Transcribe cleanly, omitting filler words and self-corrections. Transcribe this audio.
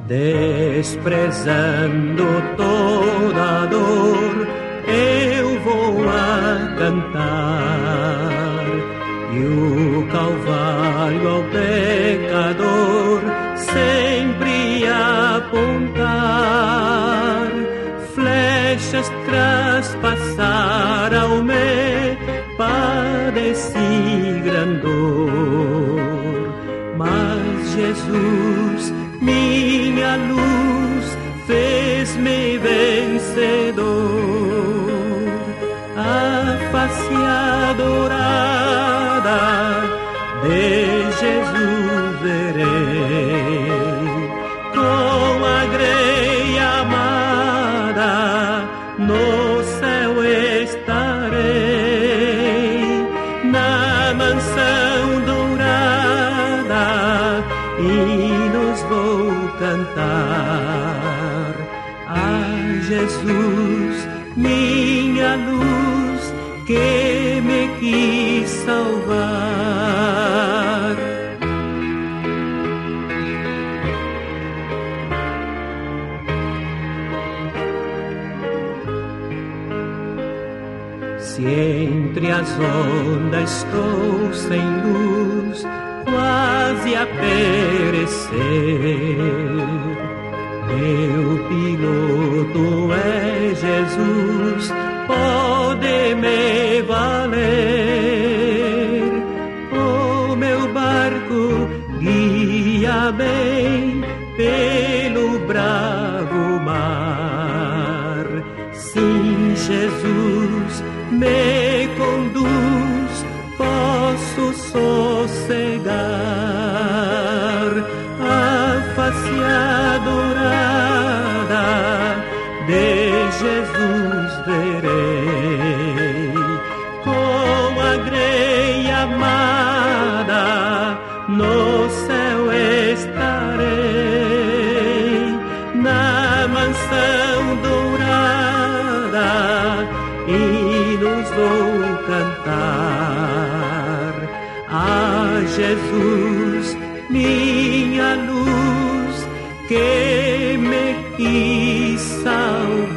Desprezando toda dor, eu vou a cantar, e o Calvário ao pecador sempre apontar, flechas traspassar ao me padeci grande dor, mas Jesus, minha luz, fez-me vencedor. A face adorada de Jesus verei, com a greia amada no céu estarei, na mansão dourada, e nos vou cantar a Jesus, minha luz, que me quis salvar. Se entre as ondas estou sem luz, quase a perecer, meu piloto é Jesus, pode me valer. O meu barco guia bem pelo bravo mar. Sim, Jesus me conduz, posso sossegar. A face adorada de Jesus verei, com a greia amada no céu estarei, na mansão dourada, e nos vou cantar a Jesus, minha luz, que me quis salvar.